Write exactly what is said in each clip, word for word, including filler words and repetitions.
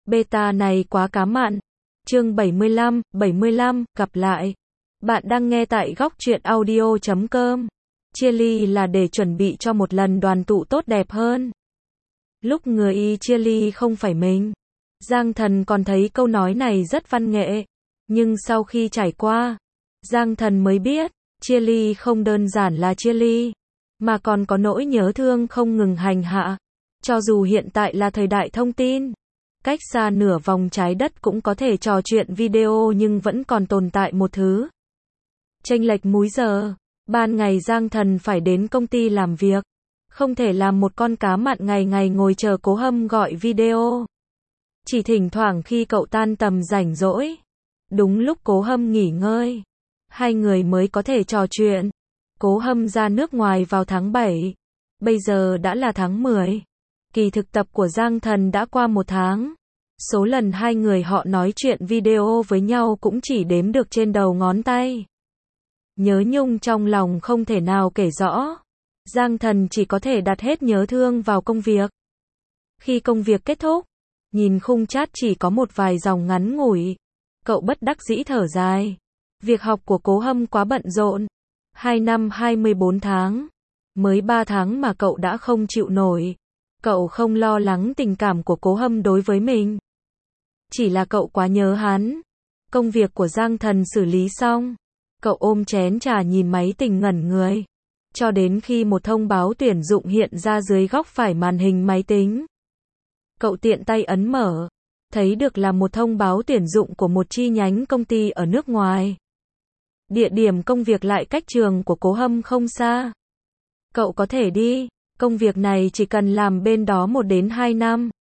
Beta này quá cá mặn. Chương bảy mươi lăm, bảy mươi lăm, gặp lại. Bạn đang nghe tại góc truyện audio chấm com. Chia ly là để chuẩn bị cho một lần đoàn tụ tốt đẹp hơn. Lúc người y chia ly không phải mình. Giang Thần còn thấy câu nói này rất văn nghệ. Nhưng sau khi trải qua, Giang Thần mới biết, chia ly không đơn giản là chia ly, mà còn có nỗi nhớ thương không ngừng hành hạ. Cho dù hiện tại là thời đại thông tin, cách xa nửa vòng trái đất cũng có thể trò chuyện video, nhưng vẫn còn tồn tại một thứ chênh lệch múi giờ. Ban ngày Giang Thần phải đến công ty làm việc, không thể làm một con cá mặn ngày ngày ngồi chờ Cố Hâm gọi video. Chỉ thỉnh thoảng khi cậu tan tầm rảnh rỗi, đúng lúc Cố Hâm nghỉ ngơi, hai người mới có thể trò chuyện. Cố Hâm ra nước ngoài vào tháng bảy, bây giờ đã là tháng mười. Kỳ thực tập của Giang Thần đã qua một tháng. Số lần hai người họ nói chuyện video với nhau cũng chỉ đếm được trên đầu ngón tay. Nhớ nhung trong lòng không thể nào kể rõ. Giang Thần chỉ có thể đặt hết nhớ thương vào công việc. Khi công việc kết thúc, nhìn khung chat chỉ có một vài dòng ngắn ngủi, cậu bất đắc dĩ thở dài. Việc học của Cố Hâm quá bận rộn. Hai năm hai mươi bốn tháng. Mới ba tháng mà cậu đã không chịu nổi. Cậu không lo lắng tình cảm của Cố Hâm đối với mình. Chỉ là cậu quá nhớ hắn. Công việc của Giang Thần xử lý xong, cậu ôm chén trà nhìn máy tính ngẩn người. Cho đến khi một thông báo tuyển dụng hiện ra dưới góc phải màn hình máy tính. Cậu tiện tay ấn mở. Thấy được là một thông báo tuyển dụng của một chi nhánh công ty ở nước ngoài. Địa điểm công việc lại cách trường của Cố Hâm không xa. Cậu có thể đi. Công việc này chỉ cần làm bên đó một đến hai năm.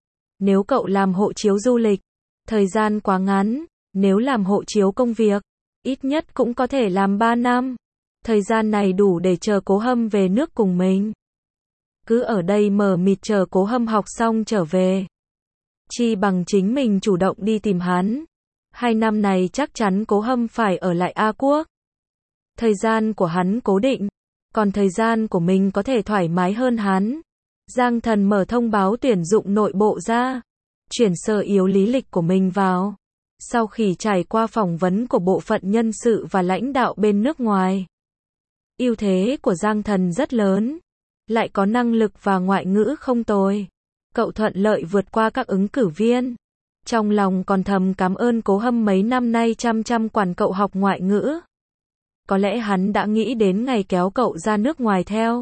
Nếu cậu làm hộ chiếu du lịch, thời gian quá ngắn. Nếu làm hộ chiếu công việc, ít nhất cũng có thể làm ba năm. Thời gian này đủ để chờ Cố Hâm về nước cùng mình. Cứ ở đây mờ mịt chờ Cố Hâm học xong trở về. Chi bằng chính mình chủ động đi tìm hắn. Hai năm này chắc chắn Cố Hâm phải ở lại A Quốc. Thời gian của hắn cố định, còn thời gian của mình có thể thoải mái hơn hắn. Giang Thần mở thông báo tuyển dụng nội bộ ra, chuyển sơ yếu lý lịch của mình vào. Sau khi trải qua phỏng vấn của bộ phận nhân sự và lãnh đạo bên nước ngoài, ưu thế của Giang Thần rất lớn, lại có năng lực và ngoại ngữ không tồi. Cậu thuận lợi vượt qua các ứng cử viên. Trong lòng còn thầm cảm ơn Cố Hâm mấy năm nay chăm chăm quản cậu học ngoại ngữ. Có lẽ hắn đã nghĩ đến ngày kéo cậu ra nước ngoài theo.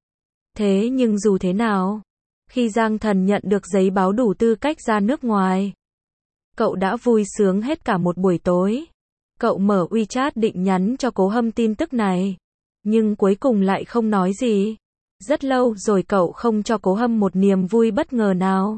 Thế nhưng dù thế nào, khi Giang Thần nhận được giấy báo đủ tư cách ra nước ngoài, cậu đã vui sướng hết cả một buổi tối. Cậu mở WeChat định nhắn cho Cố Hâm tin tức này, nhưng cuối cùng lại không nói gì. Rất lâu rồi cậu không cho Cố Hâm một niềm vui bất ngờ nào.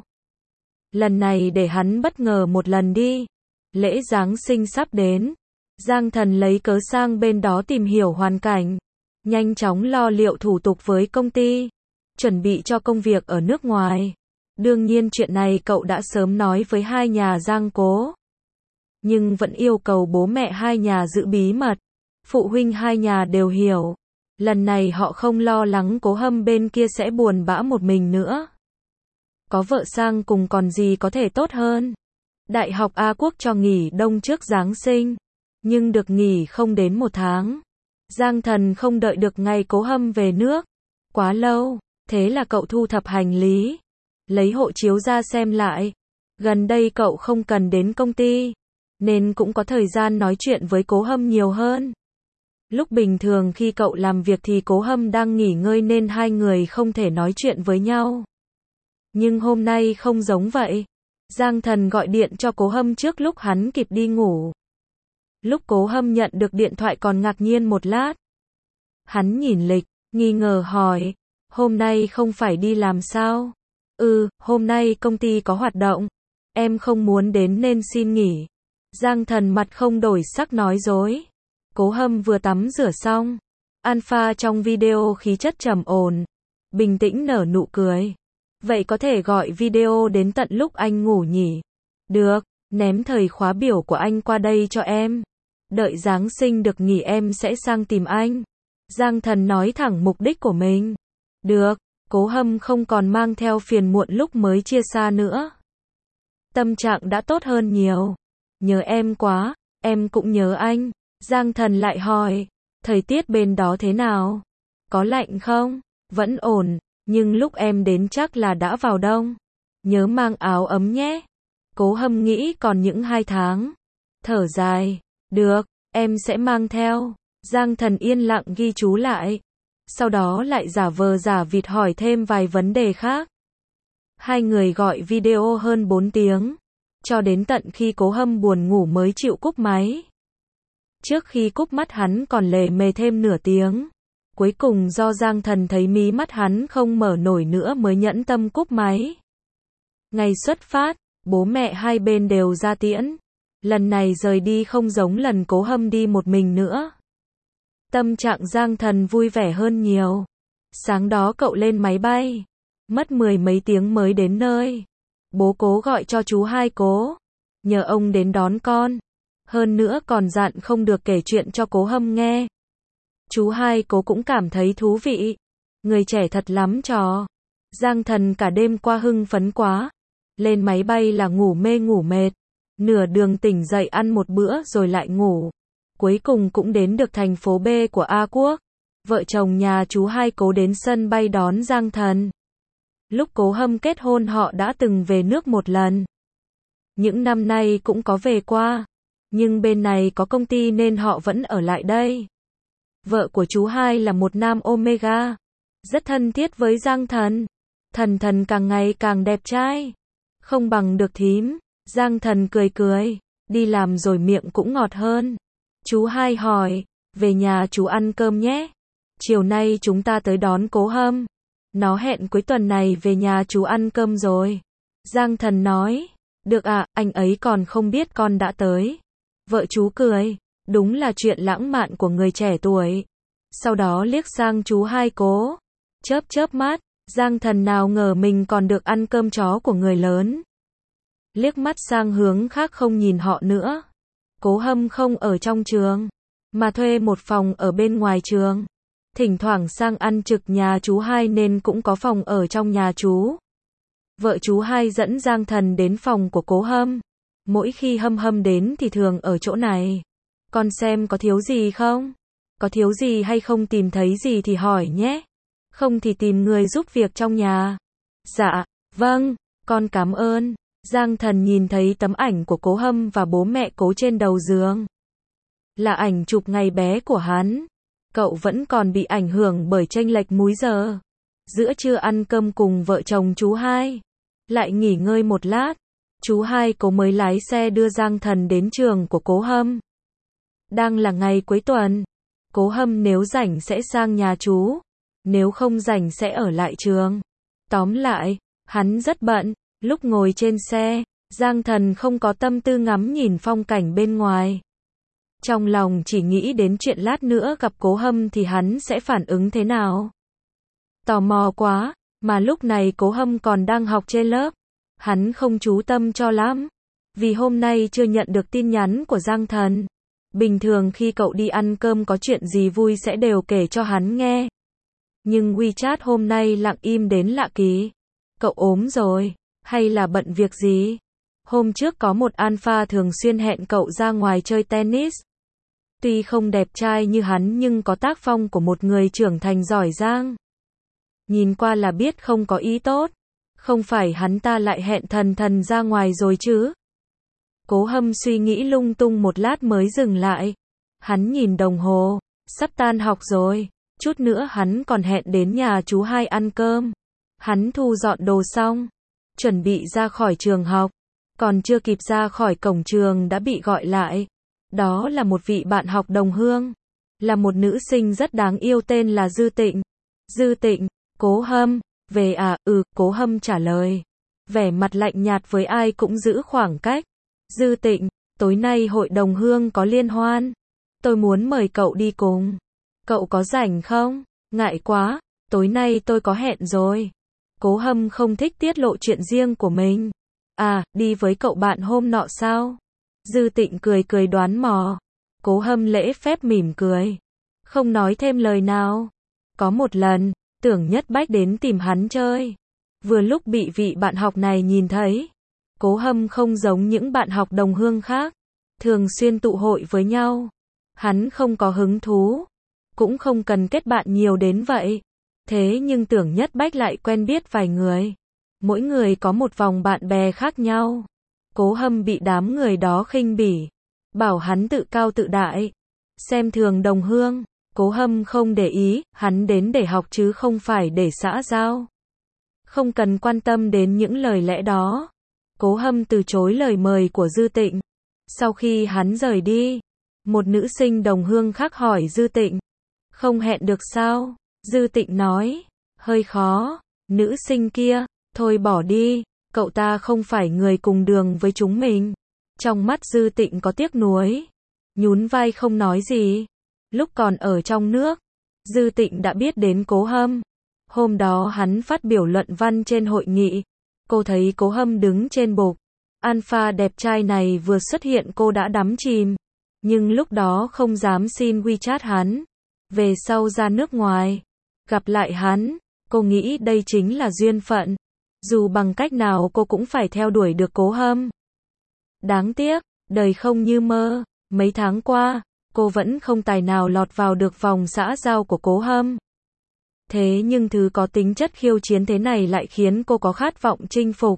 Lần này để hắn bất ngờ một lần đi. Lễ Giáng sinh sắp đến. Giang Thần lấy cớ sang bên đó tìm hiểu hoàn cảnh. Nhanh chóng lo liệu thủ tục với công ty. Chuẩn bị cho công việc ở nước ngoài. Đương nhiên chuyện này cậu đã sớm nói với hai nhà Giang Cố. Nhưng vẫn yêu cầu bố mẹ hai nhà giữ bí mật. Phụ huynh hai nhà đều hiểu. Lần này họ không lo lắng Cố Hâm bên kia sẽ buồn bã một mình nữa. Có vợ sang cùng còn gì có thể tốt hơn. Đại học A Quốc cho nghỉ đông trước Giáng sinh, nhưng được nghỉ không đến một tháng. Giang Thần không đợi được ngày Cố Hâm về nước. Quá lâu, thế là cậu thu thập hành lý, lấy hộ chiếu ra xem lại. Gần đây cậu không cần đến công ty, nên cũng có thời gian nói chuyện với Cố Hâm nhiều hơn. Lúc bình thường khi cậu làm việc thì Cố Hâm đang nghỉ ngơi nên hai người không thể nói chuyện với nhau. Nhưng hôm nay không giống vậy. Giang Thần gọi điện cho Cố Hâm trước lúc hắn kịp đi ngủ. Lúc Cố Hâm nhận được điện thoại còn ngạc nhiên một lát. Hắn nhìn lịch, nghi ngờ hỏi, hôm nay không phải đi làm sao? Ừ, hôm nay công ty có hoạt động. Em không muốn đến nên xin nghỉ. Giang Thần mặt không đổi sắc nói dối. Cố Hâm vừa tắm rửa xong. Alpha trong video khí chất trầm ổn, bình tĩnh nở nụ cười. Vậy có thể gọi video đến tận lúc anh ngủ nhỉ? Được, ném thời khóa biểu của anh qua đây cho em. Đợi Giáng sinh được nghỉ em sẽ sang tìm anh. Giang Thần nói thẳng mục đích của mình. Được, Cố Hâm không còn mang theo phiền muộn lúc mới chia xa nữa. tâm trạng đã tốt hơn nhiều. Nhớ em quá, em cũng nhớ anh. Giang Thần lại hỏi, thời tiết bên đó thế nào? Có lạnh không? Vẫn ổn, nhưng lúc em đến chắc là đã vào đông. Nhớ mang áo ấm nhé. Cố Hâm nghĩ còn những hai tháng. Thở dài, được, em sẽ mang theo. Giang Thần yên lặng ghi chú lại. Sau đó lại giả vờ giả vịt hỏi thêm vài vấn đề khác. Hai người gọi video hơn bốn tiếng. Cho đến tận khi Cố Hâm buồn ngủ mới chịu cúp máy. Trước khi cúp mắt hắn còn lề mề thêm nửa tiếng. Cuối cùng do Giang Thần thấy mí mắt hắn không mở nổi nữa mới nhẫn tâm cúp máy. Ngày xuất phát, bố mẹ hai bên đều ra tiễn. Lần này rời đi không giống lần Cố Hâm đi một mình nữa. Tâm trạng Giang Thần vui vẻ hơn nhiều. Sáng đó cậu lên máy bay. Mất mười mấy tiếng mới đến nơi. Bố Cố gọi cho chú hai Cố. Nhờ ông đến đón con. Hơn nữa còn dặn không được kể chuyện cho Cố Hâm nghe. Chú hai Cố cũng cảm thấy thú vị. Người trẻ thật lắm trò. Giang Thần cả đêm qua hưng phấn quá. Lên máy bay là ngủ mê ngủ mệt. Nửa đường tỉnh dậy ăn một bữa rồi lại ngủ. Cuối cùng cũng đến được thành phố B của A Quốc. Vợ chồng nhà chú hai Cố đến sân bay đón Giang Thần. Lúc Cố Hâm kết hôn họ đã từng về nước một lần. Những năm nay cũng có về qua. Nhưng bên này có công ty nên họ vẫn ở lại đây. Vợ của chú hai là một nam Omega. Rất thân thiết với Giang Thần. Thần Thần càng ngày càng đẹp trai. Không bằng được thím. Giang Thần cười cười. Đi làm rồi miệng cũng ngọt hơn. Chú hai hỏi. Về nhà chú ăn cơm nhé. Chiều nay chúng ta tới đón Cố Hâm. Nó hẹn cuối tuần này về nhà chú ăn cơm rồi. Giang Thần nói. Được ạ, à, anh ấy còn không biết con đã tới. Vợ chú cười. Đúng là chuyện lãng mạn của người trẻ tuổi. Sau đó liếc sang chú hai Cố. Chớp chớp mắt. Giang Thần nào ngờ mình còn được ăn cơm chó của người lớn. Liếc mắt sang hướng khác không nhìn họ nữa. Cố Hâm không ở trong trường. Mà thuê một phòng ở bên ngoài trường. Thỉnh thoảng sang ăn trực nhà chú hai nên cũng có phòng ở trong nhà chú. Vợ chú hai dẫn Giang Thần đến phòng của Cố Hâm. Mỗi khi Hâm Hâm đến thì thường ở chỗ này. Con xem có thiếu gì không? Có thiếu gì hay không tìm thấy gì thì hỏi nhé. Không thì tìm người giúp việc trong nhà. Dạ, vâng, con cảm ơn. Giang Thần nhìn thấy tấm ảnh của Cố Hâm và bố mẹ Cố trên đầu giường. Là ảnh chụp ngày bé của hắn. Cậu vẫn còn bị ảnh hưởng bởi chênh lệch múi giờ. Giữa trưa ăn cơm cùng vợ chồng chú hai. Lại nghỉ ngơi một lát. Chú hai Cố mới lái xe đưa Giang Thần đến trường của Cố Hâm. Đang là ngày cuối tuần. Cố Hâm nếu rảnh sẽ sang nhà chú. Nếu không rảnh sẽ ở lại trường. Tóm lại, hắn rất bận. Lúc ngồi trên xe, Giang Thần không có tâm tư ngắm nhìn phong cảnh bên ngoài. Trong lòng chỉ nghĩ đến chuyện lát nữa gặp Cố Hâm thì hắn sẽ phản ứng thế nào. Tò mò quá, mà lúc này Cố Hâm còn đang học trên lớp. Hắn không chú tâm cho lắm. Vì hôm nay chưa nhận được tin nhắn của Giang Thần. Bình thường khi cậu đi ăn cơm có chuyện gì vui sẽ đều kể cho hắn nghe. Nhưng WeChat hôm nay lặng im đến lạ kỳ. Cậu ốm rồi, hay là bận việc gì? Hôm trước có một alpha thường xuyên hẹn cậu ra ngoài chơi tennis. Tuy không đẹp trai như hắn nhưng có tác phong của một người trưởng thành giỏi giang. Nhìn qua là biết không có ý tốt. Không phải hắn ta lại hẹn Thần Thần ra ngoài rồi chứ? Cố Hâm suy nghĩ lung tung một lát mới dừng lại. Hắn nhìn đồng hồ. Sắp tan học rồi. Chút nữa hắn còn hẹn đến nhà chú hai ăn cơm. Hắn thu dọn đồ xong. Chuẩn bị ra khỏi trường học. Còn chưa kịp ra khỏi cổng trường đã bị gọi lại. Đó là một vị bạn học đồng hương. Là một nữ sinh rất đáng yêu tên là Dư Tịnh. Dư Tịnh, Cố Hâm, về à, ừ, Cố Hâm trả lời. Vẻ mặt lạnh nhạt với ai cũng giữ khoảng cách. Dư Tịnh, tối nay hội đồng hương có liên hoan. Tôi muốn mời cậu đi cùng. Cậu có rảnh không? Ngại quá, tối nay tôi có hẹn rồi. Cố Hâm không thích tiết lộ chuyện riêng của mình. À, đi với cậu bạn hôm nọ sao? Dư Tịnh cười cười đoán mò. Cố Hâm lễ phép mỉm cười. Không nói thêm lời nào. Có một lần, Tưởng Nhất Bách đến tìm hắn chơi. Vừa lúc bị vị bạn học này nhìn thấy. Cố Hâm không giống những bạn học đồng hương khác, thường xuyên tụ hội với nhau. Hắn không có hứng thú, cũng không cần kết bạn nhiều đến vậy. Thế nhưng Tưởng Nhất Bách lại quen biết vài người. Mỗi người có một vòng bạn bè khác nhau. Cố Hâm bị đám người đó khinh bỉ, bảo hắn tự cao tự đại, xem thường đồng hương. Cố Hâm không để ý, hắn đến để học chứ không phải để xã giao. Không cần quan tâm đến những lời lẽ đó. Cố Hâm từ chối lời mời của Dư Tịnh. Sau khi hắn rời đi, một nữ sinh đồng hương khác hỏi Dư Tịnh, không hẹn được sao? Dư Tịnh nói, hơi khó. Nữ sinh kia, thôi bỏ đi, cậu ta không phải người cùng đường với chúng mình. Trong mắt Dư Tịnh có tiếc nuối, nhún vai không nói gì. Lúc còn ở trong nước, Dư Tịnh đã biết đến Cố Hâm. Hôm đó hắn phát biểu luận văn trên hội nghị. Cô thấy Cố Hâm đứng trên bục alpha đẹp trai này vừa xuất hiện, cô đã đắm chìm. Nhưng lúc đó không dám xin WeChat hắn. Về sau ra nước ngoài, gặp lại hắn, cô nghĩ đây chính là duyên phận. Dù bằng cách nào cô cũng phải theo đuổi được Cố Hâm. Đáng tiếc, đời không như mơ. Mấy tháng qua, cô vẫn không tài nào lọt vào được vòng xã giao của Cố Hâm. Thế nhưng thứ có tính chất khiêu chiến thế này lại khiến cô có khát vọng chinh phục.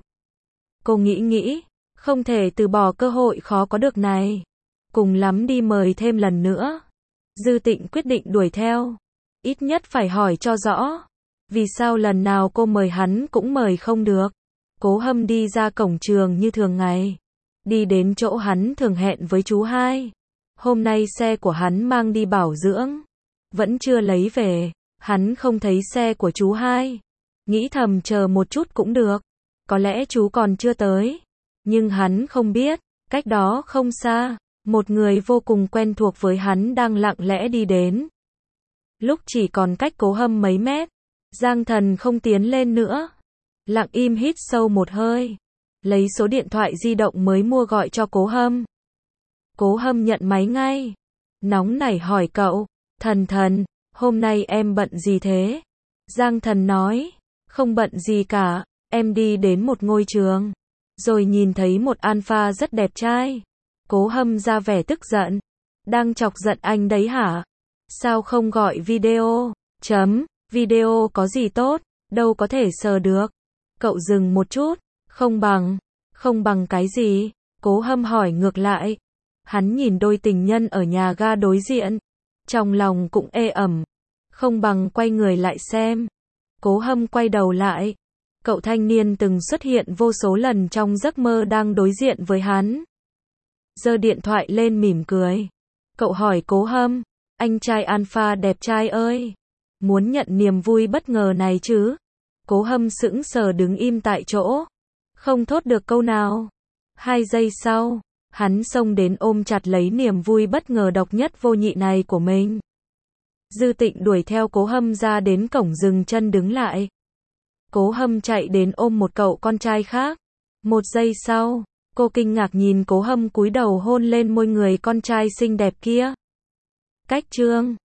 Cô nghĩ nghĩ, không thể từ bỏ cơ hội khó có được này. Cùng lắm đi mời thêm lần nữa. Dư Tịnh quyết định đuổi theo. Ít nhất phải hỏi cho rõ. Vì sao lần nào cô mời hắn cũng mời không được. Cố Hâm đi ra cổng trường như thường ngày. Đi đến chỗ hắn thường hẹn với chú hai. Hôm nay xe của hắn mang đi bảo dưỡng. Vẫn chưa lấy về. Hắn không thấy xe của chú hai. Nghĩ thầm chờ một chút cũng được. Có lẽ chú còn chưa tới. Nhưng hắn không biết, cách đó không xa, một người vô cùng quen thuộc với hắn đang lặng lẽ đi đến. Lúc chỉ còn cách Cố Hâm mấy mét, Giang Thần không tiến lên nữa. Lặng im hít sâu một hơi. Lấy số điện thoại di động mới mua gọi cho Cố Hâm. Cố Hâm nhận máy ngay. Nóng nảy hỏi cậu, Thần Thần, hôm nay em bận gì thế? Giang Thần nói, không bận gì cả, em đi đến một ngôi trường. Rồi nhìn thấy một alpha rất đẹp trai. Cố Hâm ra vẻ tức giận. Đang chọc giận anh đấy hả? Sao không gọi video? Chấm, video có gì tốt, đâu có thể sờ được. Cậu dừng một chút, không bằng, không bằng cái gì? Cố Hâm hỏi ngược lại. Hắn nhìn đôi tình nhân ở nhà ga đối diện. Trong lòng cũng ê ẩm. Không bằng quay người lại xem. Cố Hâm quay đầu lại. Cậu thanh niên từng xuất hiện vô số lần trong giấc mơ đang đối diện với hắn. Giơ điện thoại lên mỉm cười. Cậu hỏi Cố Hâm, anh trai alpha đẹp trai ơi, muốn nhận niềm vui bất ngờ này chứ? Cố Hâm sững sờ đứng im tại chỗ, không thốt được câu nào. Hai giây sau, hắn xông đến ôm chặt lấy niềm vui bất ngờ độc nhất vô nhị này của mình. Dư Tịnh đuổi theo Cố Hâm ra đến cổng dừng chân đứng lại. Cố Hâm chạy đến ôm một cậu con trai khác. Một giây sau, cô kinh ngạc nhìn Cố Hâm cúi đầu hôn lên môi người con trai xinh đẹp kia. Cách chương